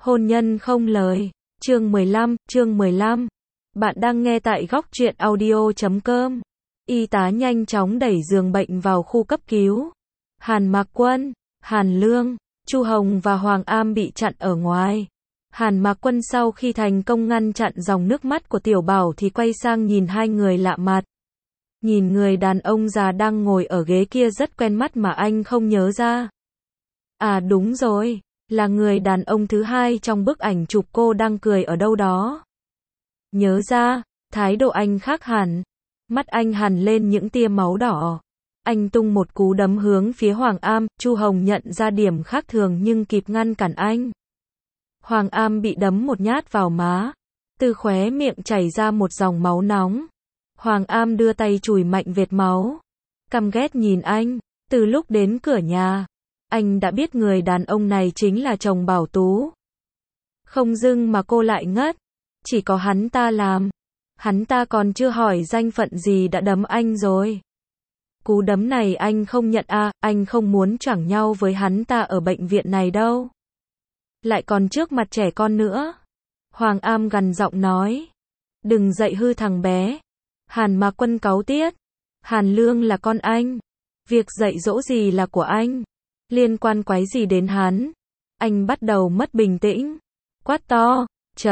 Hôn nhân không lời. Chương 15. Bạn đang nghe tại góc truyện audio.com. Y tá nhanh chóng đẩy giường bệnh vào khu cấp cứu. Hàn Mạc Quân, Hàn Lương, Chu Hồng và Hoàng Am bị chặn ở ngoài. Hàn Mạc Quân sau khi thành công ngăn chặn dòng nước mắt của Tiểu Bảo thì quay sang nhìn hai người lạ mặt. Nhìn người đàn ông già đang ngồi ở ghế kia rất quen mắt mà anh không nhớ ra. À đúng rồi, là người đàn ông thứ hai trong bức ảnh chụp cô đang cười ở đâu đó. Nhớ ra, thái độ anh khác hẳn. Mắt anh hằn lên những tia máu đỏ. Anh tung một cú đấm hướng phía Hoàng Am, Chu Hồng nhận ra điểm khác thường nhưng kịp ngăn cản anh. Hoàng Am bị đấm một nhát vào má, từ khóe miệng chảy ra một dòng máu nóng. Hoàng Am đưa tay chùi mạnh vệt máu, căm ghét nhìn anh. Từ lúc đến cửa nhà, anh đã biết người đàn ông này chính là chồng Bảo Tú. Không dưng mà cô lại ngất, chỉ có hắn ta làm. Hắn ta còn chưa hỏi danh phận gì đã đấm anh rồi. Cú đấm này anh không nhận à, anh không muốn choảng nhau với hắn ta ở bệnh viện này đâu. Lại còn trước mặt trẻ con nữa. Hoàng Am gằn giọng nói. Đừng dạy hư thằng bé. Hàn Mạc Quân cáu tiết. Hàn Lương là con anh. Việc dạy dỗ gì là của anh. Liên quan quái gì đến hắn. Anh bắt đầu mất bình tĩnh. Quát to.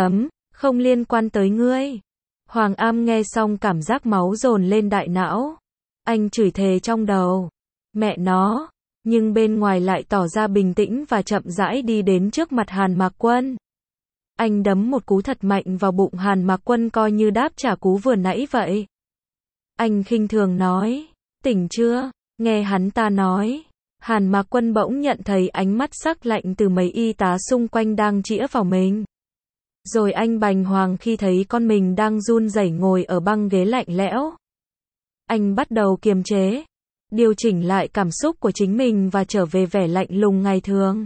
Không liên quan tới ngươi. Hoàng Am nghe xong cảm giác máu dồn lên đại não. Anh chửi thề trong đầu. Mẹ nó. Nhưng bên ngoài lại tỏ ra bình tĩnh và chậm rãi đi đến trước mặt Hàn Mạc Quân. Anh đấm một cú thật mạnh vào bụng Hàn Mạc Quân coi như đáp trả cú vừa nãy vậy. Anh khinh thường nói. Tỉnh chưa? Nghe hắn ta nói. Hàn Mạc Quân bỗng nhận thấy ánh mắt sắc lạnh từ mấy y tá xung quanh đang chĩa vào mình. Rồi anh bàng hoàng khi thấy con mình đang run rẩy ngồi ở băng ghế lạnh lẽo. Anh bắt đầu kiềm chế, điều chỉnh lại cảm xúc của chính mình và trở về vẻ lạnh lùng ngày thường.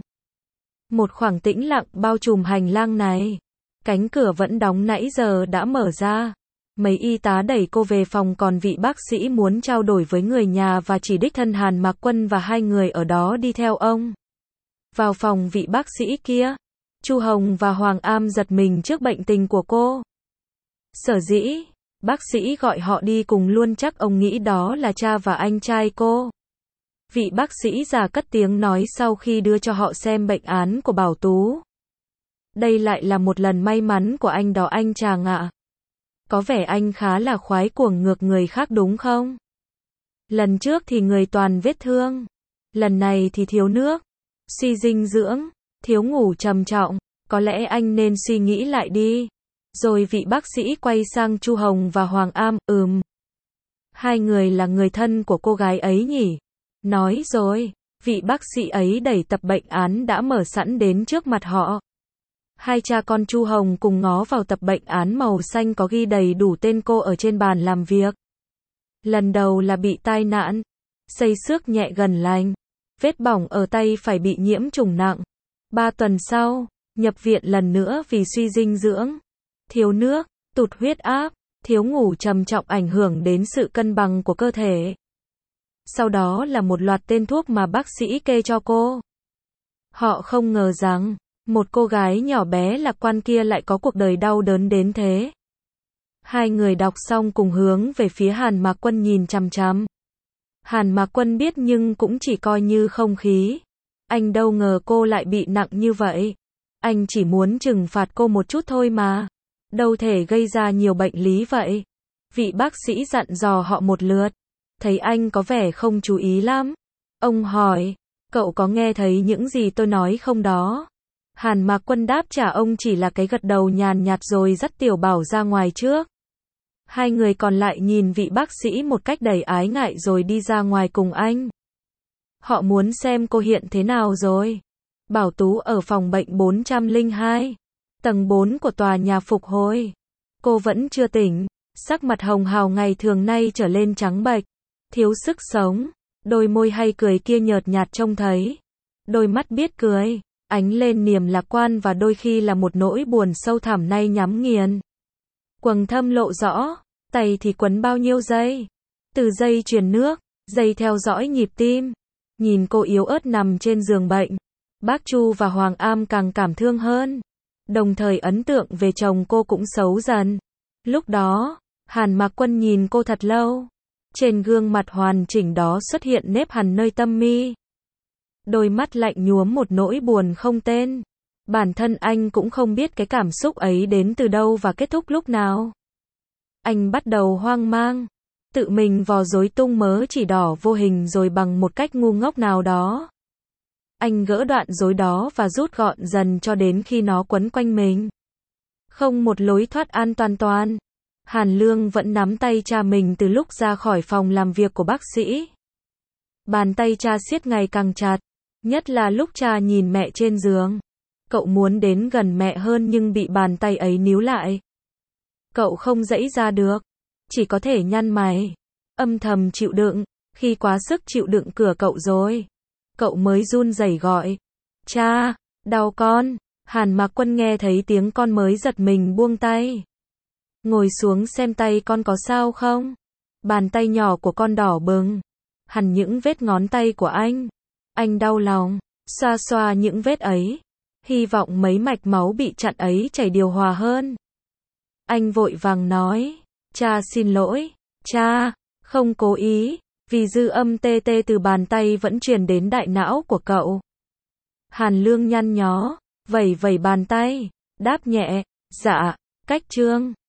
Một khoảng tĩnh lặng bao trùm hành lang này. Cánh cửa vẫn đóng nãy giờ đã mở ra. Mấy y tá đẩy cô về phòng còn vị bác sĩ muốn trao đổi với người nhà và chỉ đích thân Hàn Mạc Quân và hai người ở đó đi theo ông. Vào phòng vị bác sĩ kia, Chu Hồng và Hoàng Am giật mình trước bệnh tình của cô. Sở dĩ bác sĩ gọi họ đi cùng luôn chắc ông nghĩ đó là cha và anh trai cô. Vị bác sĩ già cất tiếng nói sau khi đưa cho họ xem bệnh án của Bảo Tú. Đây lại là một lần may mắn của anh đó anh chàng ạ. Có vẻ anh khá là khoái cuồng ngược người khác đúng không? Lần trước thì người toàn vết thương. Lần này thì thiếu nước, suy dinh dưỡng, thiếu ngủ trầm trọng. Có lẽ anh nên suy nghĩ lại đi. Rồi vị bác sĩ quay sang Chu Hồng và Hoàng Am, hai người là người thân của cô gái ấy nhỉ? Nói rồi, vị bác sĩ ấy đẩy tập bệnh án đã mở sẵn đến trước mặt họ. Hai cha con Chu Hồng cùng ngó vào tập bệnh án màu xanh có ghi đầy đủ tên cô ở trên bàn làm việc. Lần đầu là bị tai nạn, xây xước nhẹ gần lành, vết bỏng ở tay phải bị nhiễm trùng nặng. 3 tuần sau, nhập viện lần nữa vì suy dinh dưỡng, thiếu nước, tụt huyết áp, thiếu ngủ trầm trọng ảnh hưởng đến sự cân bằng của cơ thể. Sau đó là một loạt tên thuốc mà bác sĩ kê cho cô. Họ không ngờ rằng, một cô gái nhỏ bé lạc quan kia lại có cuộc đời đau đớn đến thế. Hai người đọc xong cùng hướng về phía Hàn Mạc Quân nhìn chằm chằm. Hàn Mạc Quân biết nhưng cũng chỉ coi như không khí. Anh đâu ngờ cô lại bị nặng như vậy. Anh chỉ muốn trừng phạt cô một chút thôi mà. Đâu thể gây ra nhiều bệnh lý vậy. Vị bác sĩ dặn dò họ một lượt. Thấy anh có vẻ không chú ý lắm. Ông hỏi, cậu có nghe thấy những gì tôi nói không đó? Hàn Mạc Quân đáp trả ông chỉ là cái gật đầu nhàn nhạt rồi dắt Tiểu Bảo ra ngoài trước. Hai người còn lại nhìn vị bác sĩ một cách đầy ái ngại rồi đi ra ngoài cùng anh. Họ muốn xem cô hiện thế nào rồi. Bảo Tú ở phòng bệnh 402, tầng 4 của tòa nhà phục hồi. Cô vẫn chưa tỉnh, sắc mặt hồng hào ngày thường nay trở lên trắng bệch, thiếu sức sống, đôi môi hay cười kia nhợt nhạt trông thấy. Đôi mắt biết cười, ánh lên niềm lạc quan và đôi khi là một nỗi buồn sâu thẳm nay nhắm nghiền. Quầng thâm lộ rõ, tay thì quấn bao nhiêu dây. Từ dây truyền nước, dây theo dõi nhịp tim. Nhìn cô yếu ớt nằm trên giường bệnh, bác Chu và Hoàng Am càng cảm thương hơn. Đồng thời ấn tượng về chồng cô cũng xấu dần. Lúc đó, Hàn Mạc Quân nhìn cô thật lâu. Trên gương mặt hoàn chỉnh đó xuất hiện nếp hằn nơi tâm mi. Đôi mắt lạnh nhuốm một nỗi buồn không tên. Bản thân anh cũng không biết cái cảm xúc ấy đến từ đâu và kết thúc lúc nào. Anh bắt đầu hoang mang. Tự mình vò rối tung mớ chỉ đỏ vô hình rồi bằng một cách ngu ngốc nào đó. Anh gỡ đoạn rối đó và rút gọn dần cho đến khi nó quấn quanh mình. Không một lối thoát an toàn. Hàn Lương vẫn nắm tay cha mình từ lúc ra khỏi phòng làm việc của bác sĩ. Bàn tay cha siết ngày càng chặt, nhất là lúc cha nhìn mẹ trên giường. Cậu muốn đến gần mẹ hơn nhưng bị bàn tay ấy níu lại. Cậu không giãy ra được, chỉ có thể nhăn mày, âm thầm chịu đựng. Khi quá sức chịu đựng cửa cậu rồi, cậu mới run rẩy gọi, cha, đau con. Hàn Mạc Quân nghe thấy tiếng con mới giật mình buông tay. Ngồi xuống xem tay con có sao không? Bàn tay nhỏ của con đỏ bừng, hằn những vết ngón tay của anh. Anh đau lòng, xoa xoa những vết ấy, hy vọng mấy mạch máu bị chặn ấy chảy điều hòa hơn. Anh vội vàng nói, cha xin lỗi, cha, không cố ý, vì dư âm tê tê từ bàn tay vẫn truyền đến đại não của cậu. Hàn Lương nhăn nhó, vẩy vẩy bàn tay, đáp nhẹ, dạ, cách trương.